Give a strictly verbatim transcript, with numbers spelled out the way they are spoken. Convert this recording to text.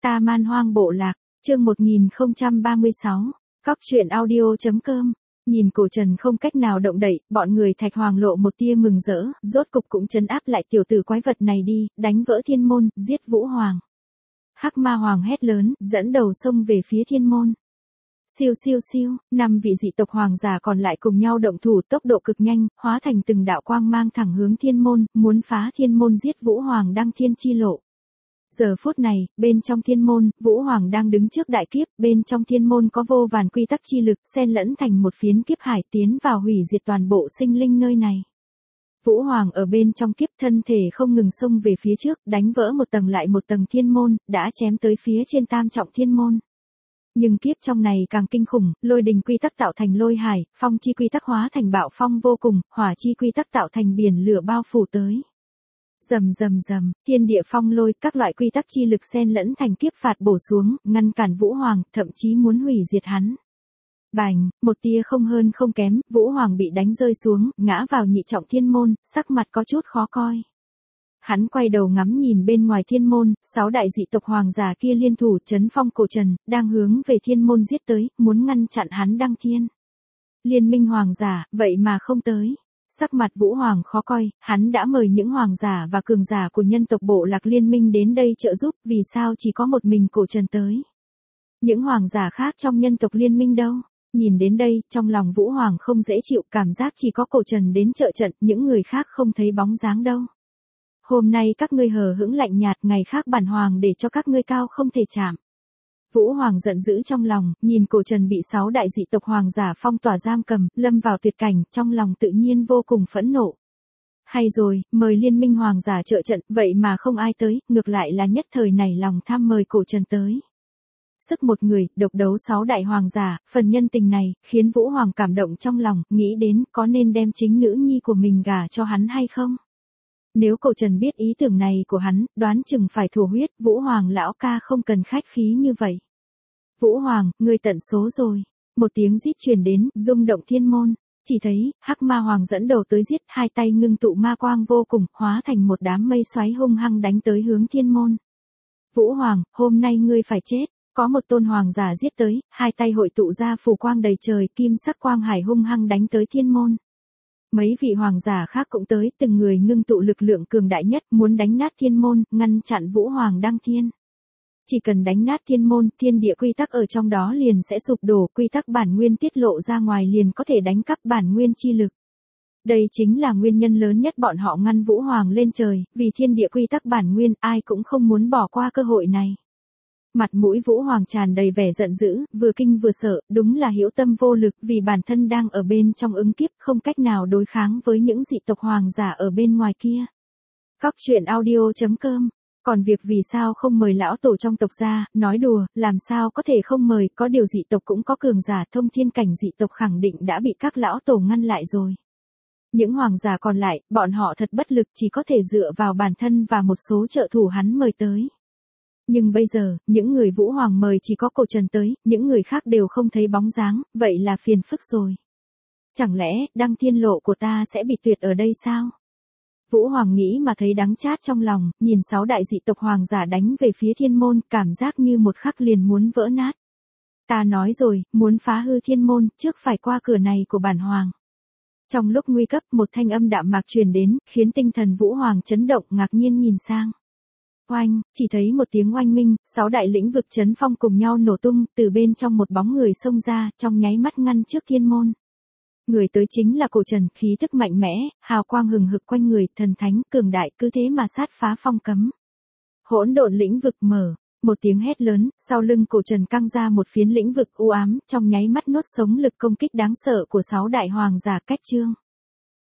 Ta Man Hoang Bộ Lạc, chương một nghìn không trăm ba mươi sáu, Cóc truyện audio chấm com. Nhìn cổ trần không cách nào động đậy, bọn người Thạch Hoàng lộ một tia mừng rỡ, rốt cục cũng trấn áp lại tiểu tử quái vật này đi, đánh vỡ thiên môn, giết Vũ Hoàng. Hắc Ma Hoàng hét lớn, dẫn đầu xông về phía thiên môn. Siêu siêu siêu, năm vị dị tộc hoàng giả còn lại cùng nhau động thủ, tốc độ cực nhanh, hóa thành từng đạo quang mang thẳng hướng thiên môn, muốn phá thiên môn giết Vũ Hoàng đăng thiên chi lộ. Giờ phút này, bên trong thiên môn, Vũ Hoàng đang đứng trước đại kiếp, bên trong thiên môn có vô vàn quy tắc chi lực, xen lẫn thành một phiến kiếp hải tiến vào hủy diệt toàn bộ sinh linh nơi này. Vũ Hoàng ở bên trong kiếp thân thể không ngừng xông về phía trước, đánh vỡ một tầng lại một tầng thiên môn, đã chém tới phía trên tam trọng thiên môn. Nhưng kiếp trong này càng kinh khủng, lôi đình quy tắc tạo thành lôi hải, phong chi quy tắc hóa thành bạo phong vô cùng, hỏa chi quy tắc tạo thành biển lửa bao phủ tới. Rầm rầm rầm, thiên địa phong lôi, các loại quy tắc chi lực xen lẫn thành kiếp phạt bổ xuống, ngăn cản Vũ Hoàng, thậm chí muốn hủy diệt hắn. Bành, một tia không hơn không kém, Vũ Hoàng bị đánh rơi xuống, ngã vào nhị trọng thiên môn, sắc mặt có chút khó coi. Hắn quay đầu ngắm nhìn bên ngoài thiên môn, sáu đại dị tộc hoàng giả kia liên thủ trấn phong cổ trần, đang hướng về thiên môn giết tới, muốn ngăn chặn hắn đăng thiên. Liên minh hoàng giả, vậy mà không tới. Sắc mặt Vũ Hoàng khó coi, hắn đã mời những hoàng giả và cường giả của nhân tộc bộ lạc liên minh đến đây trợ giúp, vì sao chỉ có một mình cổ trần tới. Những hoàng giả khác trong nhân tộc liên minh đâu? Nhìn đến đây, trong lòng Vũ Hoàng không dễ chịu, cảm giác chỉ có cổ trần đến trợ trận, những người khác không thấy bóng dáng đâu. Hôm nay các ngươi hờ hững lạnh nhạt, ngày khác bản hoàng để cho các ngươi cao không thể chạm. Vũ Hoàng giận dữ trong lòng, nhìn cổ trần bị sáu đại dị tộc hoàng giả phong tỏa giam cầm, lâm vào tuyệt cảnh, trong lòng tự nhiên vô cùng phẫn nộ. Hay rồi, mời liên minh hoàng giả trợ trận, vậy mà không ai tới, ngược lại là nhất thời này lòng tham mời cổ trần tới. Sức một người, độc đấu sáu đại hoàng giả, phần nhân tình này, khiến Vũ Hoàng cảm động trong lòng, nghĩ đến có nên đem chính nữ nhi của mình gả cho hắn hay không. Nếu cổ trần biết ý tưởng này của hắn, đoán chừng phải thổ huyết, Vũ Hoàng lão ca không cần khách khí như vậy. Vũ Hoàng, ngươi tận số rồi. Một tiếng rít truyền đến, rung động thiên môn. Chỉ thấy, Hắc Ma Hoàng dẫn đầu tới giết, hai tay ngưng tụ ma quang vô cùng, hóa thành một đám mây xoáy hung hăng đánh tới hướng thiên môn. Vũ Hoàng, hôm nay ngươi phải chết. Có một tôn hoàng giả giết tới, hai tay hội tụ ra phù quang đầy trời, kim sắc quang hải hung hăng đánh tới thiên môn. Mấy vị hoàng giả khác cũng tới, từng người ngưng tụ lực lượng cường đại nhất, muốn đánh nát thiên môn, ngăn chặn Vũ Hoàng đăng thiên. Chỉ cần đánh nát thiên môn, thiên địa quy tắc ở trong đó liền sẽ sụp đổ, quy tắc bản nguyên tiết lộ ra ngoài liền có thể đánh cắp bản nguyên chi lực. Đây chính là nguyên nhân lớn nhất bọn họ ngăn Vũ Hoàng lên trời, vì thiên địa quy tắc bản nguyên, ai cũng không muốn bỏ qua cơ hội này. Mặt mũi Vũ Hoàng tràn đầy vẻ giận dữ, vừa kinh vừa sợ, đúng là hữu tâm vô lực, vì bản thân đang ở bên trong ứng kiếp, không cách nào đối kháng với những dị tộc hoàng giả ở bên ngoài kia. Cóc truyện audio chấm com. Còn việc vì sao không mời lão tổ trong tộc ra, nói đùa, làm sao có thể không mời, có điều dị tộc cũng có cường giả thông thiên cảnh, dị tộc khẳng định đã bị các lão tổ ngăn lại rồi. Những hoàng giả còn lại, bọn họ thật bất lực, chỉ có thể dựa vào bản thân và một số trợ thủ hắn mời tới. Nhưng bây giờ, những người Vũ Hoàng mời chỉ có cổ trần tới, những người khác đều không thấy bóng dáng, vậy là phiền phức rồi. Chẳng lẽ, đăng thiên lộ của ta sẽ bị tuyệt ở đây sao? Vũ Hoàng nghĩ mà thấy đắng chát trong lòng, nhìn sáu đại dị tộc hoàng giả đánh về phía thiên môn, cảm giác như một khắc liền muốn vỡ nát. Ta nói rồi, muốn phá hư thiên môn, trước phải qua cửa này của bản hoàng. Trong lúc nguy cấp, một thanh âm đạm mạc truyền đến, khiến tinh thần Vũ Hoàng chấn động, ngạc nhiên nhìn sang. Oanh, chỉ thấy một tiếng oanh minh, sáu đại lĩnh vực chấn phong cùng nhau nổ tung, từ bên trong một bóng người xông ra, trong nháy mắt ngăn trước thiên môn. Người tới chính là cổ trần, khí tức mạnh mẽ, hào quang hừng hực quanh người, thần thánh, cường đại, cứ thế mà sát phá phong cấm. Hỗn độn lĩnh vực mở, một tiếng hét lớn, sau lưng cổ trần căng ra một phiến lĩnh vực u ám, trong nháy mắt nuốt sống lực công kích đáng sợ của sáu đại hoàng giả cách chương.